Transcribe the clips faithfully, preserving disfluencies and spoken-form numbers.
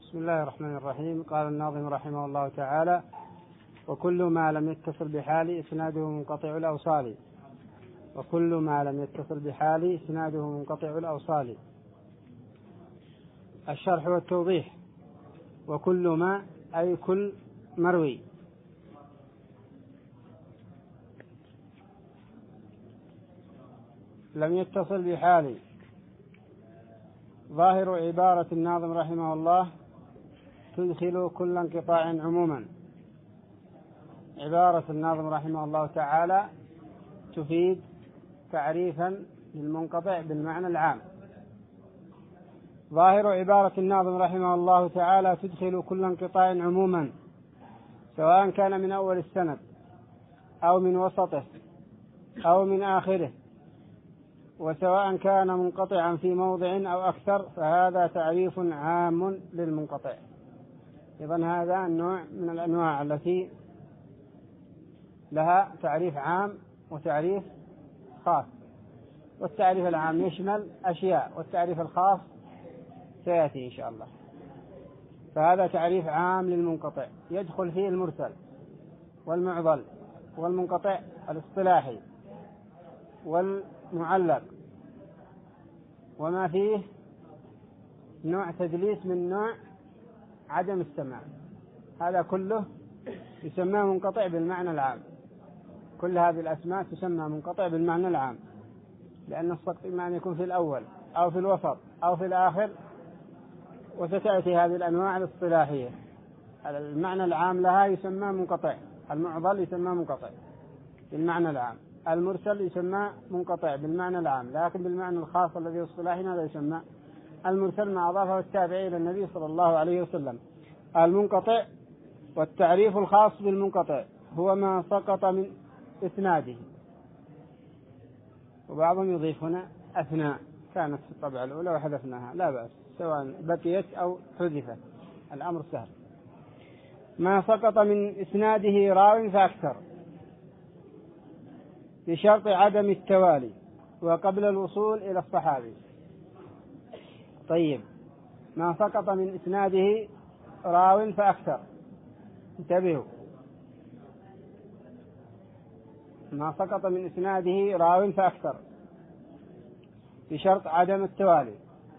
بسم الله الرحمن الرحيم. قال الناظم رحمه الله تعالى: وكل ما لم يتصل بحال إسناده منقطع الأوصال. وكل ما لم يتصل بحال إسناده منقطع الأوصال. الشرح والتوضيح: وكل ما أي كل مروي، لم يتصل بحال. ظاهر عبارة الناظم رحمه الله تدخل كل انقطاع عموما. عبارة الناظم رحمه الله تعالى تفيد تعريفا للمنقطع بالمعنى العام. ظاهر عبارة الناظم رحمه الله تعالى تدخل كل انقطاع عموما، سواء كان من أول السند أو من وسطه أو من آخره، وسواء كان منقطعا في موضع أو أكثر، فهذا تعريف عام للمنقطع. إذن هذا النوع من الأنواع التي لها تعريف عام وتعريف خاص، والتعريف العام يشمل أشياء والتعريف الخاص سيأتي إن شاء الله. فهذا تعريف عام للمنقطع يدخل فيه المرسل والمعضل والمنقطع الاصطلاحي والمعلق، وما فيه نوع تدليس من نوع عدم السماع، هذا كله يسمى منقطع بالمعنى العام. كل هذه الأسماء تسمى منقطع بالمعنى العام، لأن السقط إما أن يكون في الأول أو في الوسط أو في الآخر، وستأتي هذه الأنواع الاصطلاحية. المعنى العام لها يسمى منقطع، المعضل يسمى منقطع بالمعنى العام، المرسل يسمى منقطع بالمعنى العام، لكن بالمعنى الخاص الذي اصطلاحي هذا يسمى المرسل ما أضافه التابعي إلى النبي صلى الله عليه وسلم. المنقطع والتعريف الخاص بالمنقطع هو ما سقط من إسناده، وبعضهم يضيف هنا أثناء، كانت في الطبعة الأولى وحذفناها لا بأس، سواء بقيت أو حذفت الأمر سهل. ما سقط من إسناده راو فأكثر بشرط عدم التوالي وقبل الوصول إلى الصحابي. طيب، ما سقط من إسناده راو فأكثر، انتبهوا، ما سقط من إسناده راو فأكثر بشرط عدم التوالي.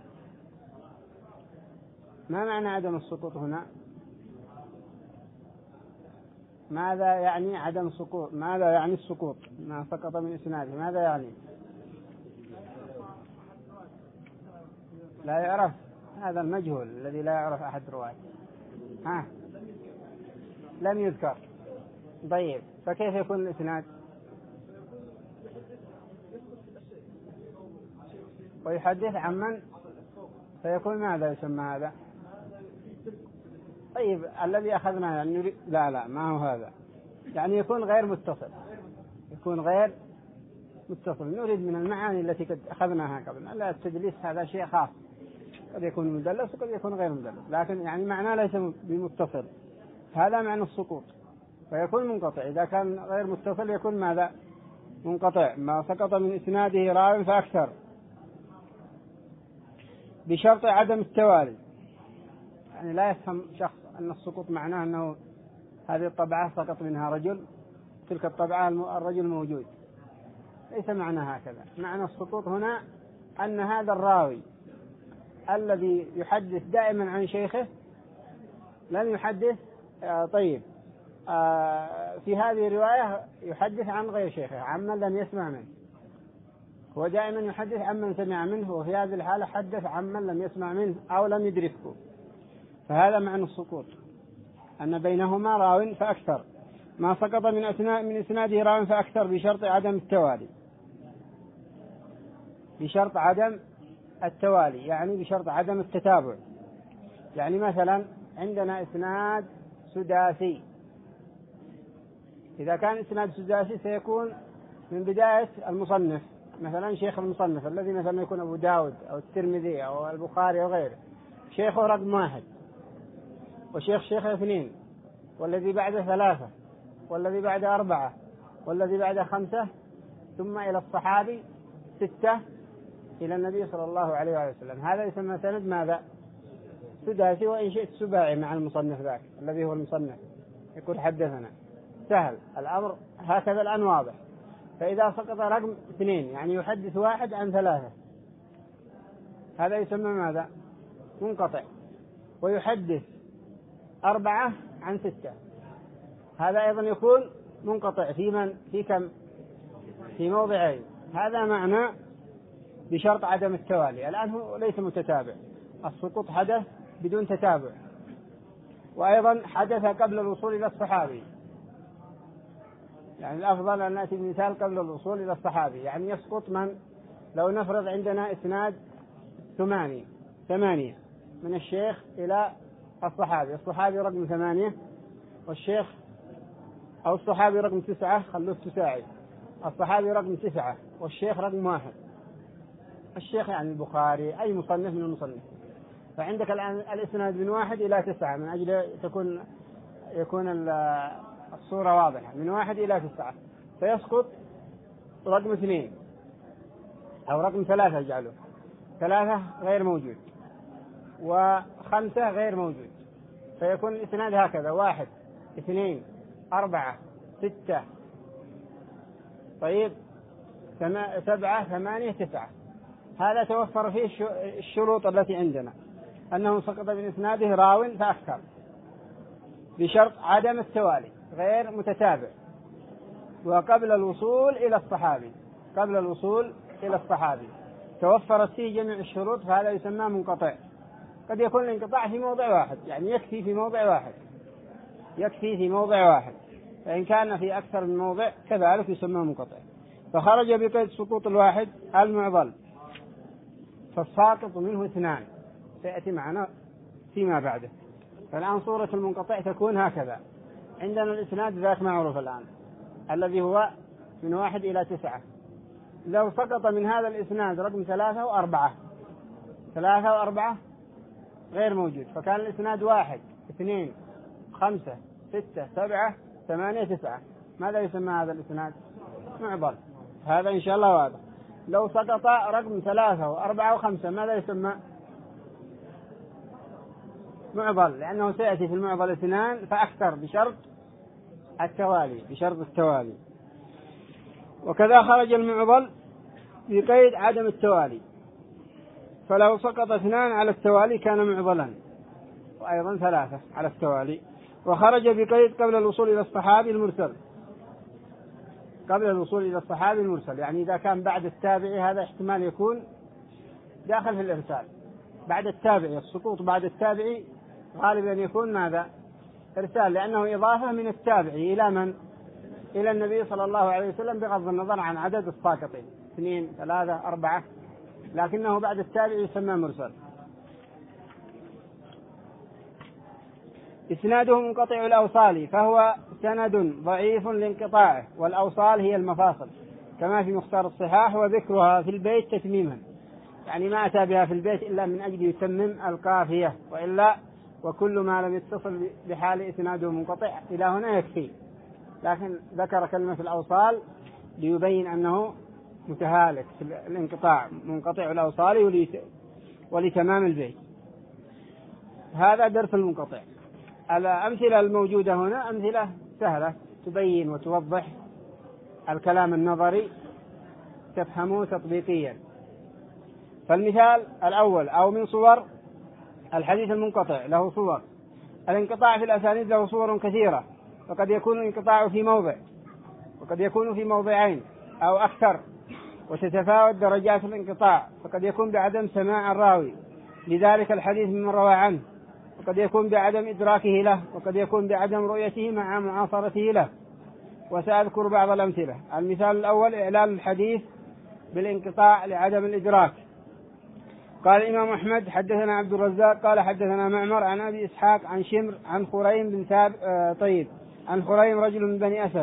ما معنى عدم السقوط هنا؟ ماذا يعني عدم السقوط؟ ماذا يعني السقوط؟ ما سقط من إسناده ماذا يعني؟ لا يعرف، هذا المجهول الذي لا يعرف أحد رواة. ها، لم يذكر. طيب، فكيف يكون الإسناد؟ ويحدث عن من؟ فيكون ماذا يسمى هذا؟ طيب، الذي أخذنا يعني لا لا ما هو هذا، يعني يكون غير متصل، يكون غير متصل. نريد من المعاني التي قد أخذناها قبل. لا، التدليس هذا شيء خاص، قد يكون مدلس وقد يكون غير مدلس، لكن يعني معناه ليس بمتصل. هذا معنى السقوط، فيكون منقطع. إذا كان غير متصل يكون ماذا؟ منقطع. ما سقط من إسناده راو فأكثر بشرط عدم التوالي. يعني لا يفهم شخص أن السقوط معناه أنه هذه الطبعة سقط منها رجل، تلك الطبعة الرجل موجود، ليس معنى هكذا. معنى السقوط هنا أن هذا الراوي الذي يحدث دائما عن شيخه لم يحدث. آه طيب، آه في هذه الرواية يحدث عن غير شيخه، عمن لم يسمع منه. هو دائما يحدث عمن سمع منه، وفي هذه الحالة حدث عمن لم يسمع منه أو لم يدركه. فهذا معنى السقوط، أن بينهما راو فأكثر. ما سقط من أثناء من إسناده راو فأكثر بشرط عدم التوالي. بشرط عدم التوالي يعني بشرط عدم التتابع. يعني مثلا عندنا إسناد سداسي، إذا كان إسناد سداسي سيكون من بداية المصنف، مثلا شيخ المصنف الذي مثلا يكون أبو داود أو الترمذي أو البخاري أو غيره، شيخه رقم واحد، وشيخ شيخ اثنين، والذي بعده ثلاثة، والذي بعده أربعة، والذي بعده خمسة، ثم إلى الصحابي ستة، إلى النبي صلى الله عليه وسلم. هذا يسمى سند ماذا؟ سداسي وإن شئت سباعي مع المصنف ذاك الذي هو المصنف يقول حدثنا، سهل الأمر هكذا الآن واضح. فإذا سقط رقم اثنين يعني يحدث واحد عن ثلاثة، هذا يسمى ماذا؟ منقطع. ويحدث أربعة عن ستة، هذا أيضا يكون منقطع في من في كم؟ في موضعين. هذا معنى بشرط عدم التوالي. الآن هو ليس متتابع، السقوط حدث بدون تتابع، وأيضا حدث قبل الوصول إلى الصحابي. يعني الأفضل أن نأتي بمثال قبل الوصول إلى الصحابي. يعني يسقط من؟ لو نفرض عندنا إسناد ثمانية ثمانية من الشيخ إلى الصحابي، الصحابي رقم ثمانية والشيخ أو الصحابي رقم تسعة، خلوه تساعد، الصحابي رقم تسعة والشيخ رقم واحد. الشيخ يعني البخاري أي مصنف من المصنف. فعندك الآن الإسناد من واحد إلى تسعة من أجل تكون يكون الصورة واضحة، من واحد إلى تسعة، فيسقط رقم اثنين أو رقم ثلاثة، جعله ثلاثة غير موجود وخمسة غير موجود، فيكون الإسناد هكذا: واحد اثنين أربعة ستة، طيب سبعة ثمانية تسعة. هذا توفر فيه الشروط التي عندنا، أنه سقط من إسناده راو فأكثر بشرط عدم التوالي غير متتابع، وقبل الوصول إلى الصحابي قبل الوصول إلى الصحابي توفرت فيه جميع الشروط، فهذا يسمى منقطع. قد يكون الانقطاع في موضع واحد، يعني يكفي في موضع واحد يكفي في موضع واحد فإن كان في أكثر من موضع كذلك يسمى منقطع. فخرج بقيد سقوط الواحد المعضل، فالساقط منه اثنان، سيأتي معنا فيما بعده. فالآن صورة المنقطع تكون هكذا. عندنا الإسناد ذاك معروف الآن الذي هو من واحد إلى تسعة. لو سقط من هذا الإسناد رقم ثلاثة وأربعة، ثلاثة وأربعة غير موجود، فكان الإسناد واحد اثنين خمسة ستة سبعة ثمانية تسعة، ماذا يسمى هذا الإسناد؟ معضل. هذا إن شاء الله واضح. لو سقط رقم ثلاثة وأربعة وخمسة، ماذا يسمى؟ معضل، لأنه سيأتي في المعضل اثنان فأكثر بشرط التوالي بشرط التوالي. وكذا خرج المعضل بقيد عدم التوالي، فلو سقط اثنان على التوالي كان معضلا، وأيضا ثلاثة على التوالي. وخرج بقيد قبل الوصول إلى الصحابي المرسل قبل الوصول إلى الصحابي المرسل، يعني إذا كان بعد التابعي هذا احتمال يكون داخل في الإرسال. بعد التابعي السقوط بعد التابعي غالبا يكون ماذا؟ إرسال، لأنه إضافة من التابعي إلى من؟ إلى النبي صلى الله عليه وسلم، بغض النظر عن عدد الساقطين اثنين ثلاثة أربعة، لكنه بعد التابعي يسمى مرسل. إسناده منقطع الأوصال، فهو سند ضعيف لانقطاعه، والأوصال هي المفاصل كما في مختار الصحاح، وذكرها في البيت تتميما، يعني ما أتى بها في البيت إلا من أجل يتمم القافية، وإلا وكل ما لم يتصل بحال إسناده منقطع إلى هنا يكفي، لكن ذكر كلمة الأوصال ليبين أنه متهالك في الانقطاع، منقطع الأوصال ولتمام البيت. هذا درس المنقطع. الأمثلة الموجودة هنا أمثلة سهلة تبين وتوضح الكلام النظري تفهمه تطبيقيا. فالمثال الأول: أو من صور الحديث المنقطع له صور. الانقطاع في الأسانيد له صور كثيرة، وقد يكون الانقطاع في موضع وقد يكون في موضعين أو أكثر، وتتفاوت درجات الانقطاع، فقد يكون بعدم سماع الراوي لذلك الحديث ممن روى عنه، وقد يكون بعدم إدراكه له، وقد يكون بعدم رؤيته مع معاصرته له. وسأذكر بعض الأمثلة. المثال الأول: إعلان الحديث بالانقطاع لعدم الإدراك. قال الإمام أحمد: حدثنا عبد الرزاق قال حدثنا معمر عن أبي إسحاق عن شمر عن خريم بن ثابت آه طيب عن خريم رجل من بني أسد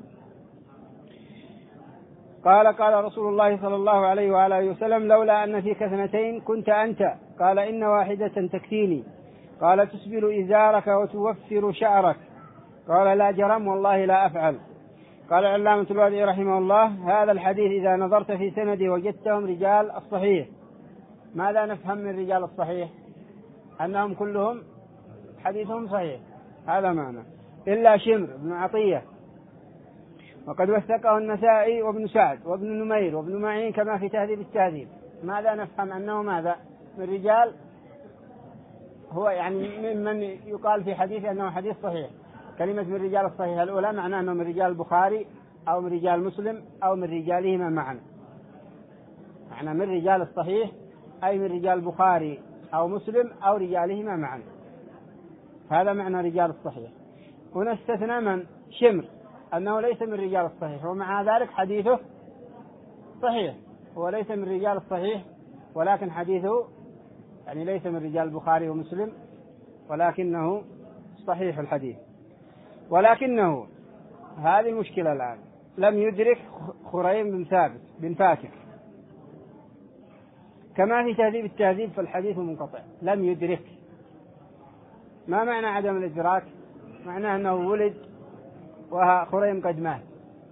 قال: قال رسول الله صلى الله عليه وآله وسلم: لولا أن فيك اثنتين كنت أنت. قال: إن واحدة تكفيني. قال: تسبل إزارك وتوفر شعرك. قال: لا جرم والله لا أفعل. قال العلامة الوادعي رحمه الله: هذا الحديث إذا نظرت في سنده وجدتهم رجال الصحيح. ماذا نفهم من رجال الصحيح؟ أنهم كلهم حديثهم صحيح، هذا معنى. إلا شمر بن عطية وقد وثقه النسائي وابن سعد وابن نمير وابن معين كما في تهذيب التهذيب. ماذا نفهم؟ أنه ماذا؟ من رجال، هو يعني ممن يقال في حديث أنه حديث صحيح. كلمة من رجال الصحيح الأولى معناه أنه من رجال البخاري أو من رجال مسلم أو من رجالهما معا. معنى من رجال الصحيح أي من رجال البخاري أو مسلم أو رجالهما معا، هذا معنى رجال الصحيح. هنا استثنى من؟ شمر، أنه ليس من رجال الصحيح ومع ذلك حديثه صحيح. هو ليس من رجال الصحيح ولكن حديثه يعني ليس من رجال البخاري ومسلم ولكنه صحيح الحديث. ولكنه هذه مشكلة الآن، لم يدرك خريم بن ثابت بن فاتك كما في تهذيب التهذيب، فالحديث منقطع. لم يدرك، ما معنى عدم الإدراك؟ معناه أنه ولد وخريم قد مات،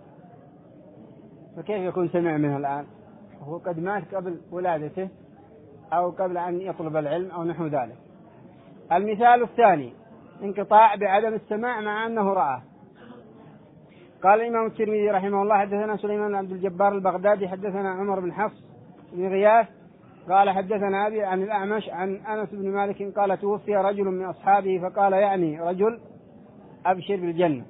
فكيف يكون سمع منه الآن؟ هو قد مات قبل ولادته أو قبل أن يطلب العلم أو نحو ذلك. المثال الثاني انقطاع بعدم السماع مع أنه رآه. قال الإمام الترمذي رحمه الله حدثنا سليمان بن عبد الجبار البغدادي حدثنا عمر بن حفص بن غياث قال حدثنا أبي عن الأعمش عن أنس بن مالك قال توفي رجل من أصحابه فقال يعني رجل أبشر بالجنة،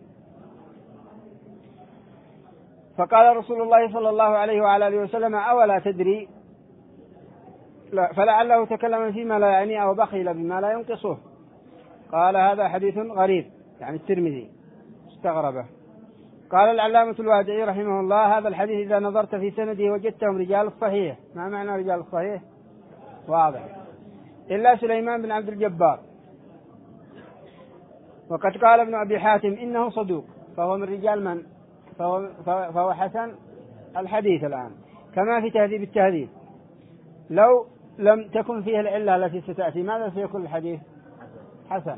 فقال رسول الله صلى الله عليه وعلى آله وسلم أولا تدري؟ لا، فلعله تكلم فيما لا يعني أو بخل بما لا ينقصه. قال هذا حديث غريب، يعني الترمذي استغربه. قال العلامة الوادعي رحمه الله هذا الحديث إذا نظرت في سنده وجدتهم رجال الصحيح. ما معنى رجال الصحيح؟ واضح. إلا سليمان بن عبد الجبار، وقد قال ابن أبي حاتم إنه صدوق، فهو من رجال من؟ فهو, فهو حسن الحديث الآن كما في تهذيب التهذيب. لو لم تكن فيه العلة التي ستأتي ماذا سيكون الحديث؟ حسن.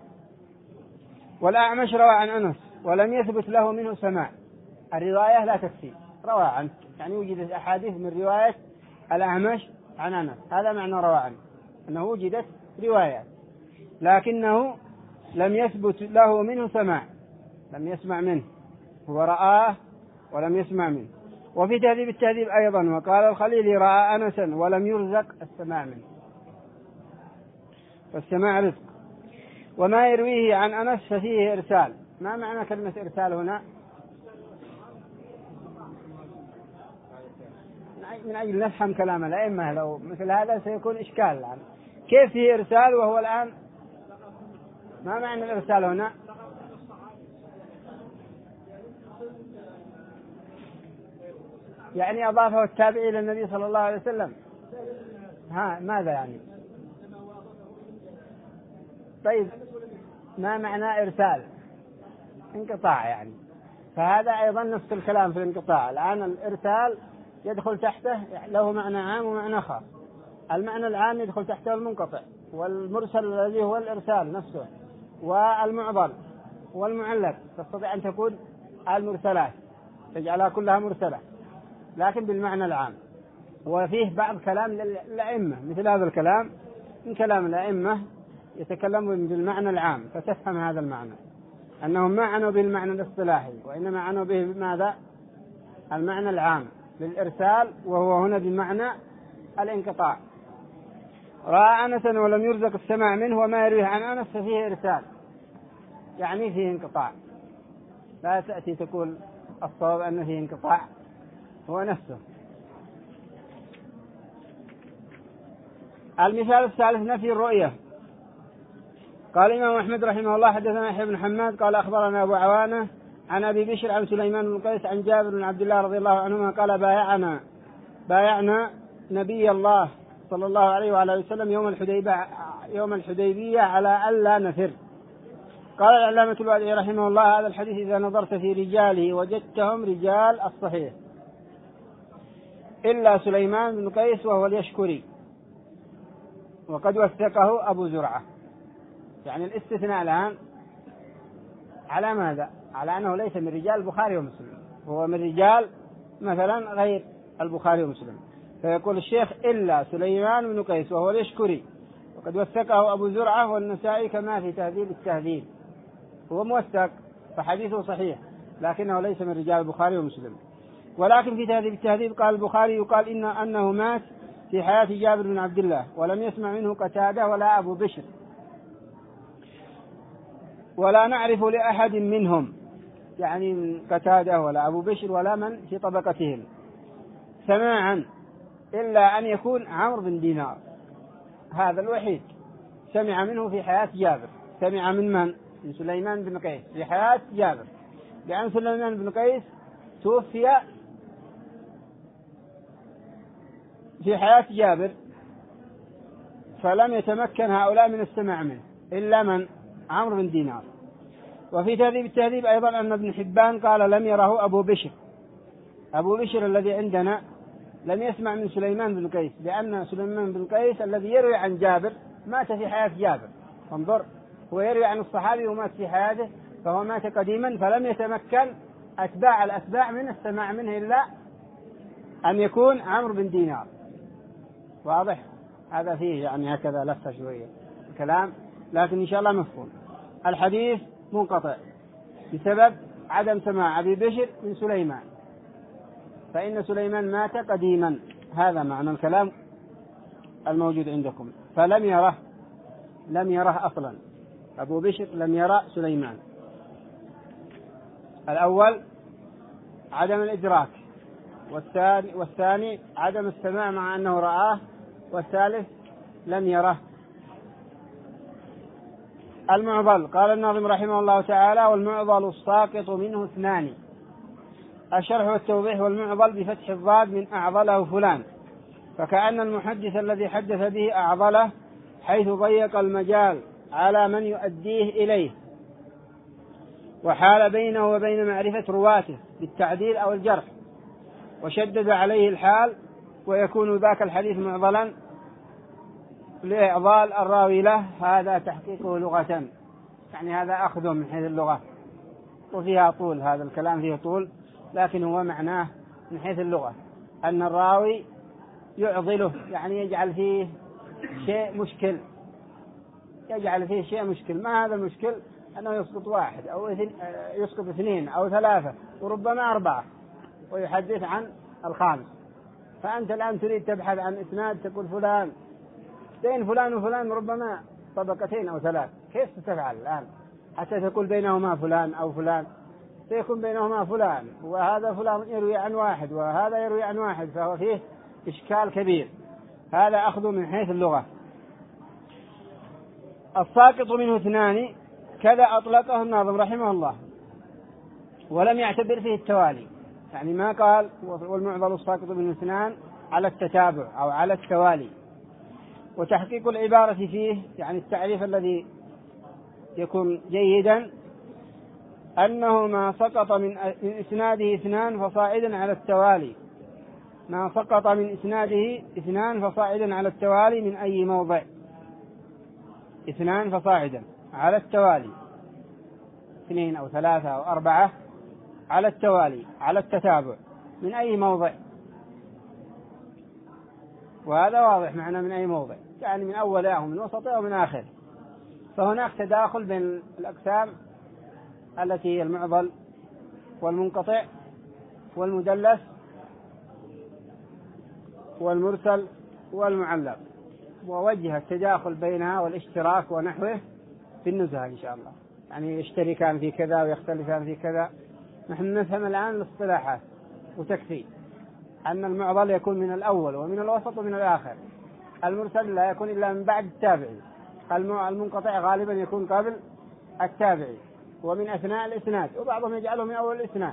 والأعمش روى عن أنس ولم يثبت له منه سماع. الرواية لا تكفي، روى عنه، يعني وجدت أحاديث من رواية الأعمش عن أنس، هذا معنى روى عنه، أنه وجدت روايات لكنه لم يثبت له منه سماع، لم يسمع منه، هو رآه ولم يسمع منه. وفي تهذيب التهذيب أيضا وقال الخليلي رأى أنسا ولم يرزق السماع منه، والسماع رزق. وما يرويه عن أنس ففيه إرسال. ما معنى كلمة إرسال هنا؟ من أجل نفهم كلام الأئمة، لو مثل هذا سيكون إشكال الآن. كيف فيه إرسال وهو الآن؟ ما معنى الإرسال هنا؟ يعني أضافه التابعي إلى النبي صلى الله عليه وسلم. ها ماذا يعني؟ طيب ما معنى إرسال؟ انقطاع يعني. فهذا أيضا نفس الكلام في الانقطاع. الآن الإرسال يدخل تحته له معنى عام ومعنى خاص. المعنى العام يدخل تحته المنقطع والمرسل الذي هو الإرسال نفسه، والمعضل والمعلق تستطيع أن تكون المرسلات تجعلها كلها مرسلة لكن بالمعنى العام. وفيه بعض كلام للأئمة مثل هذا الكلام من كلام الأئمة يتكلمون بالمعنى العام، فتفهم هذا المعنى أنهم ما عنوا بالمعنى الاصطلاحي وإنما عنوا به ماذا؟ المعنى العام للإرسال، وهو هنا بمعنى الانقطاع. رأى أنسا ولم يرزق السماع منه وما يرويه عن أنس ففيه إرسال، يعني فيه انقطاع. لا تأتي تقول الصواب أنه فيه انقطاع، هو نفسه. المثال الثالث نفي الرؤية. قال الإمام أحمد رحمه الله حدثنا يحيى بن حماد قال أخبرنا أبو عوانة عن أبي بشر عن سليمان بن قيس عن جابر بن عبد الله رضي الله عنهما قال بايعنا بايعنا نبي الله صلى الله عليه وعلى وسلم يوم الحديبية يوم الحديبية على ألا نفر. قال العلامة الوادعي رحمه الله هذا الحديث إذا نظرت في رجاله وجدتهم رجال الصحيح إلا سليمان بن قيس وهو اليشكري وقد وثقه أبو زرعة. يعني الاستثناء الآن على ماذا؟ على أنه ليس من رجال البخاري ومسلم، هو من رجال مثلا غير البخاري ومسلم. فيقول الشيخ إلا سليمان بن قيس وهو اليشكري وقد وثقه أبو زرعة والنسائي كما في تهذيب التهذيب، هو موثق فحديثه صحيح لكنه ليس من رجال البخاري ومسلم. ولكن في تهذيب التهذيب قال البخاري يقال إن أنه مات في حياة جابر بن عبد الله، ولم يسمع منه قتادة ولا أبو بشر، ولا نعرف لأحد منهم يعني من قتادة ولا أبو بشر ولا من في طبقتهم سماعا إلا أن يكون عمرو بن دينار، هذا الوحيد سمع منه في حياة جابر. سمع من من؟ من سليمان بن قيس في حياة جابر، لأن سليمان بن قيس توفي في حياة جابر، فلم يتمكن هؤلاء من السماع منه إلا من؟ عمرو بن دينار. وفي تهذيب التهذيب أيضا أن ابن حبان قال لم يره أبو بشر، أبو بشر الذي عندنا لم يسمع من سليمان بن قيس، لأن سليمان بن قيس الذي يروي عن جابر مات في حياة جابر. انظر، هو يروي عن الصحابي ومات في حياته، فهو مات قديما، فلم يتمكن أتباع الأتباع من السماع منه إلا أن يكون عمرو بن دينار. واضح؟ هذا فيه يعني هكذا لفة شوية الكلام، لكن إن شاء الله مفهوم. الحديث منقطع بسبب عدم سماع أبي بشر من سليمان، فإن سليمان مات قديما، هذا معنى الكلام الموجود عندكم. فلم يره، لم يره أصلا أبو بشر، لم يرى سليمان. الأول عدم الإدراك، والثاني, والثاني عدم السماع مع أنه رآه، والثالث لم يره. المعضل، قال الناظم رحمه الله تعالى: والمعضل الساقط منه اثنان. الشرح والتوضيح: والمعضل بفتح الضاد من أعضله فلان، فكأن المحدث الذي حدث به أعضله حيث ضيق المجال على من يؤديه إليه، وحال بينه وبين معرفة رواته بالتعديل أو الجرح، وشدد عليه الحال، ويكون ذاك الحديث معضلا لإعضال الراوي له. هذا تحقيقه لغة، يعني هذا أخذه من حيث اللغة، وفيها طول، هذا الكلام فيه طول، لكن هو معناه من حيث اللغة أن الراوي يعضله، يعني يجعل فيه شيء مشكل، يجعل فيه شيء مشكل. ما هذا المشكل؟ أنه يسقط واحد أو يسقط اثنين أو ثلاثة وربما أربعة ويحدث عن الخامس. فأنت الآن تريد تبحث عن إسناد، تقول فلان بين فلان وفلان ربما طبقتين أو ثلاث، كيف تفعل الآن حتى تقول بينهما فلان أو فلان؟ سيكون بينهما فلان، وهذا فلان يروي عن واحد وهذا يروي عن واحد، فهو فيه إشكال كبير. هذا أخذ من حيث اللغة. الساقط منه اثنان كذا أطلقه الناظم رحمه الله، ولم يعتبر فيه التوالي، يعني ما قال والمعضل الساقط منه اثنان على التتابع أو على التوالي. وتحقيق العبارة فيه، يعني التعريف الذي يكون جيدا، أنه ما سقط من إسناده اثنان فصاعدا على التوالي، ما سقط من إسناده اثنان فصاعدا على التوالي من أي موضع، اثنان فصاعدا على التوالي، اثنين أو ثلاثة أو أربعة على التوالي على التتابع من أي موضع. وهذا واضح معنى من أي موضع، يعني من أوله أو من وسطه أو من آخره. فهناك تداخل بين الأقسام التي هي المعضل والمنقطع والمدلس والمرسل والمعلق، ووجه التداخل بينها والاشتراك ونحوه في النزهة إن شاء الله، يعني يشتركان في كذا ويختلفان في كذا. نحن نفهم الآن الاصطلاحات وتكفي أن المعضل يكون من الأول ومن الوسط ومن الآخر، المرسل لا يكون إلا من بعد التابعي، المنقطع غالبا يكون قبل التابعي ومن أثناء الإسناد، وبعضهم يجعله من أول الإسناد.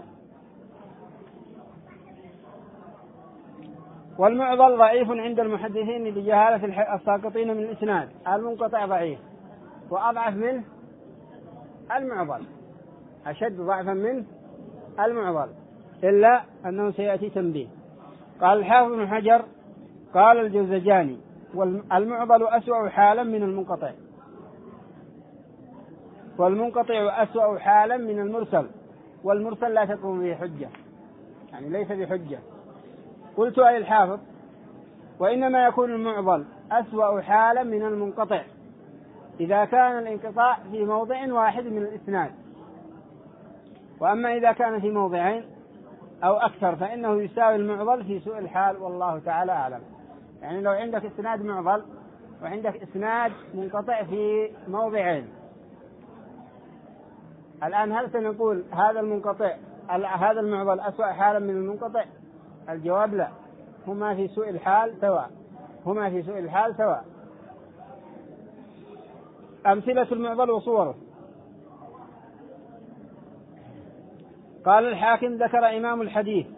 والمعضل ضعيف عند المحدثين لجهالة الساقطين من الإسناد، المنقطع ضعيف وأضعف منه المعضل، أشد ضعفا منه المعضل، إلا أنه سيأتي تنبيه. قال الحافظ بن حجر قال الجوزجاني: والمعضل أسوأ حالا من المنقطع، والمنقطع أسوأ حالا من المرسل، والمرسل لا تقوم به حجة، يعني ليس بحجة. قلت أي الحافظ: وإنما يكون المعضل أسوأ حالا من المنقطع إذا كان الانقطاع في موضع واحد من الإسناد، وأما إذا كان في موضعين أو أكثر فإنه يساوي المعضل في سوء الحال، والله تعالى أعلم. يعني لو عندك إسناد معضل وعندك إسناد منقطع في موضعين، الآن هل سنقول هذا المنقطع هذا المعضل أسوأ حالا من المنقطع؟ الجواب لا، هما في سوء الحال سواء، هما في سوء الحال سواء. أمثلة المعضل وصوره. قال الحاكم ذكر إمام الحديث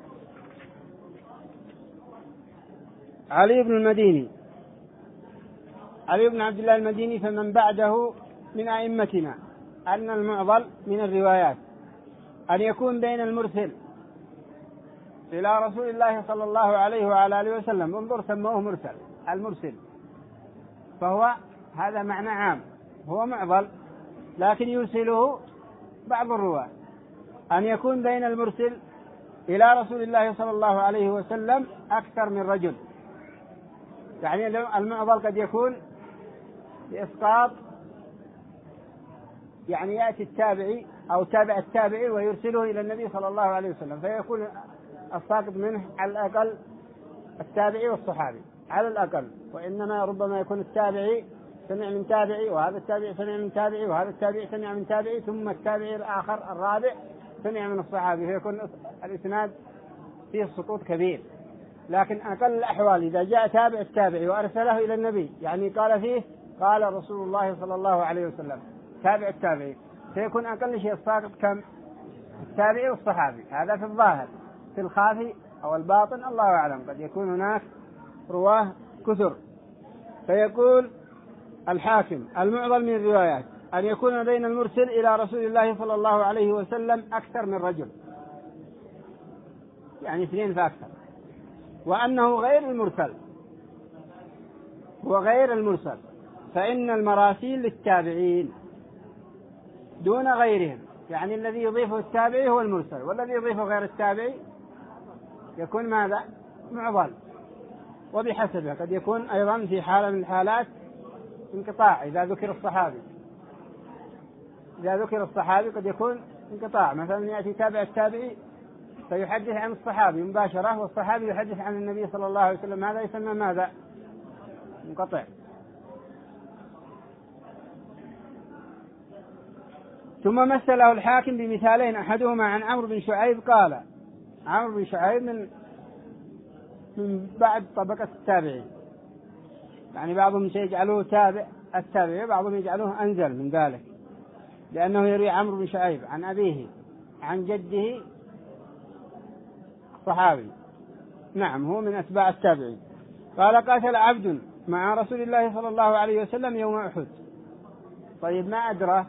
علي بن المديني، علي بن عبد الله المديني فمن بعده من أئمتنا، أن المعضل من الروايات أن يكون بين المرسل إلى رسول الله صلى الله عليه وعلى آله وسلم، انظر سموه مرسل، المرسل، فهو هذا معنى عام، هو معضل لكن يرسله بعض الرواة. أن يكون بين المرسل إلى رسول الله صلى الله عليه وسلم أكثر من رجل، يعني المعضل قد يكون بإسقاط، يعني يأتي التابعي أو تابع التابعي ويرسله إلى النبي صلى الله عليه وسلم، فيكون الساقط منه على الأقل التابعي والصحابي على الأقل، وإنما ربما يكون التابعي سمع من تابعي، وهذا التابعي سمع من تابعي، وهذا التابعي سمع من تابعي، ثم التابعي الآخر الرابع سمع من الصحابي، فيكون الإسناد فيه سقوط كبير. لكن أقل الأحوال إذا جاء تابع التابعي وأرسله إلى النبي، يعني قال فيه قال رسول الله صلى الله عليه وسلم، تابع التابعي، سيكون أقل شيء الساقط كم؟ التابعي والصحابي. هذا في الظاهر، في الخافي أو الباطن الله أعلم، قد يكون هناك رواه كثر. فيقول الحاكم المعضل من الروايات أن يكون بين المرسل إلى رسول الله صلى الله عليه وسلم أكثر من رجل، يعني اثنين فأكثر، وأنه غير المرسل، هو غير المرسل، فإن المراسيل للتابعين دون غيرهم، يعني الذي يضيفه التابعي هو المرسل، والذي يضيفه غير التابعي يكون ماذا؟ معضل. وبحسبه قد يكون أيضا في حالة من الحالات انقطاع إذا ذكر الصحابي، إذا ذكر الصحابي قد يكون انقطاع، مثلا يأتي تابع التابعي فيحدث عن الصحابي مباشرة والصحابي يحدث عن النبي صلى الله عليه وسلم، هذا يسمى ماذا؟ منقطع. ثم مثله الحاكم بمثالين، أحدهما عن عمرو بن شعيب قال، عمرو بن شعيب من من بعد طبقة التابعين، يعني بعضهم سيجعلوه تابع التابعي، بعضهم يجعلوه أنزل من ذلك، لأنه يروي عمرو بن شعيب عن أبيه عن جده صحابي، نعم هو من أتباع التابعين. قال قاتل عبد مع رسول الله صلى الله عليه وسلم يوم أحد. طيب ما أدرى،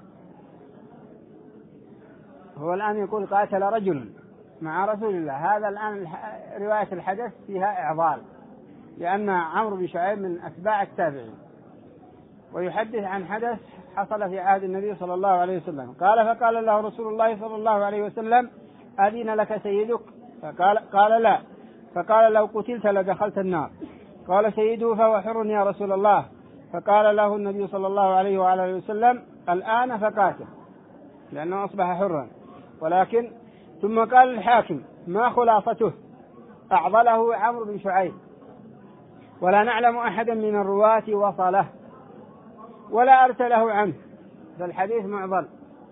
هو الآن يقول قاتل رجل مع رسول الله، هذا الآن رواية الحدث فيها إعضال، لأن عمرو بن شعيب من أتباع التابعين ويحدث عن حدث حصل في عهد النبي صلى الله عليه وسلم. قال فقال له رسول الله صلى الله عليه وسلم أذن لك سيدك؟ فقال قال لا. فقال لو قتلت لدخلت النار. قال سيده فهو حر يا رسول الله. فقال له النبي صلى الله عليه وآله وسلم الآن فقاتل، لأنه أصبح حرا. ولكن ثم قال الحاكم ما خلاصته؟ أعضله عمرو بن شعيب، ولا نعلم أحدا من الرواة وصله ولا أرسله عنه، فالحديث معضل.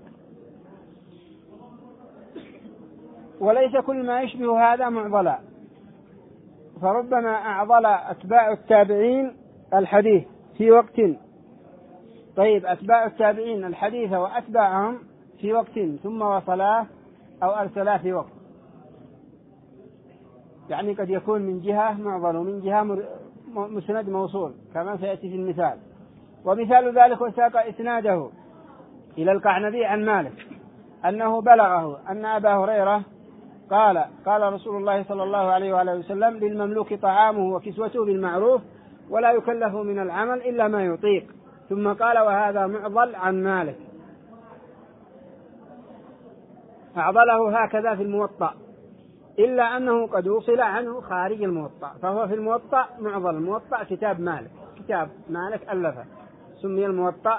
وليس كل ما يشبه هذا معضلا، فربما أعضل أتباع التابعين الحديث في وقت، طيب أتباع التابعين الحديث وأتباعهم في وقت ثم وصلاه أو أرسلاه في وقت، يعني قد يكون من جهة معضل ومن جهة مسند موصول كما سيأتي في المثال. ومثال ذلك وساق إسناده إلى القعنبي عن مالك أنه بلغه أن أبا هريرة قال قال رسول الله صلى الله عليه وآله وسلم للمملوك طعامه وكسوته بالمعروف ولا يكلف من العمل إلا ما يطيق. ثم قال وهذا معضل عن مالك، أعضله هكذا في الموطأ إلا أنه قد وصل عنه خارج الموطأ، فهو في الموطأ معضل. الموطأ كتاب مالك، كتاب مالك ألفه سمي الموطأ،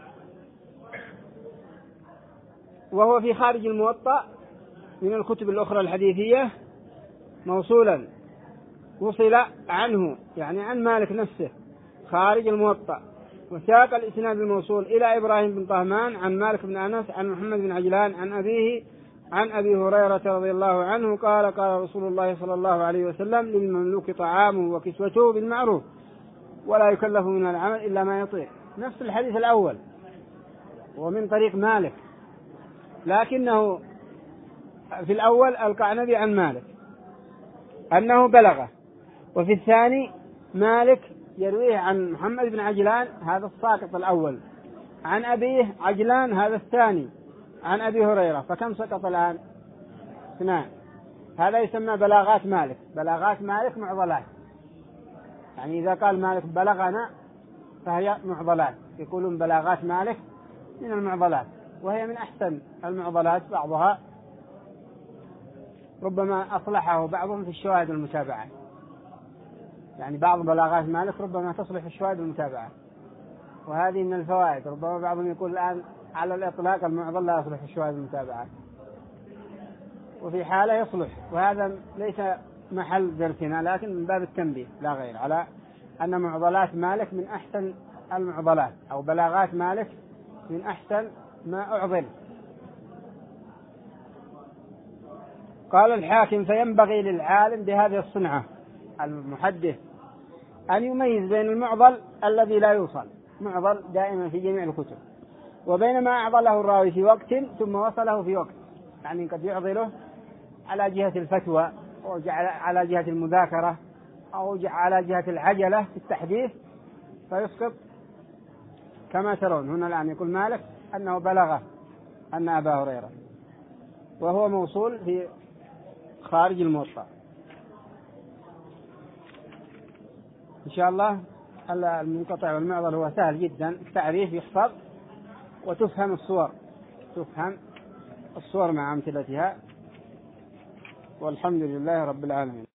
وهو في خارج الموطأ من الكتب الأخرى الحديثية موصولا، وصل عنه يعني عن مالك نفسه خارج الموطأ. وساق الإسناد الموصول إلى إبراهيم بن طهمان عن مالك بن أنس عن محمد بن عجلان عن أبيه عن أبي هريرة رضي الله عنه قال قال رسول الله صلى الله عليه وسلم: للمملوك طعامه وكسوته بالمعروف ولا يكلف من العمل إلا ما يطيق. نفس الحديث الأول ومن طريق مالك، لكنه في الأول القعنبي عن مالك أنه بلغه، وفي الثاني مالك يرويه عن محمد بن عجلان هذا الساقط الأول، عن أبيه عجلان هذا الثاني، عن أبي هريرة. فكم سقط الآن؟ اثنان. هذا يسمى بلاغات مالك. بلاغات مالك معضلات، يعني إذا قال مالك بلغنا فهي معضلات، يقولون بلاغات مالك من المعضلات، وهي من أحسن المعضلات. بعضها ربما أصلحه بعضهم في الشواهد المتابعة، يعني بعض بلاغات مالك ربما تصلح في الشواهد المتابعة، وهذه من الفوائد. ربما بعضهم يقول الآن على الإطلاق المعضل لا يصلح في الشواهد المتابعة، وفي حالة يصلح، وهذا ليس محل درسنا، لكن من باب التنبيه لا غير، على أن معضلات مالك من أحسن المعضلات، أو بلاغات مالك من أحسن ما أعضل. قال الحاكم: فينبغي للعالم بهذه الصنعة المحدث أن يميز بين المعضل الذي لا يوصل، معضل دائما في جميع الكتب، وبين ما أعضله الراوي في وقت ثم وصله في وقت، يعني قد يعضله على جهة الفتوى أو على جهة المذاكرة أو على جهة العجلة في التحديث فيسقط، كما ترون هنا الآن يقول مالك أنه بلغه أن أبا هريرة، وهو موصول في خارج الموطأ. إن شاء الله المنقطع والمعضل هو سهل جدا، التعريف يحفظ وتفهم الصور، تفهم الصور مع أمثلتها، والحمد لله رب العالمين.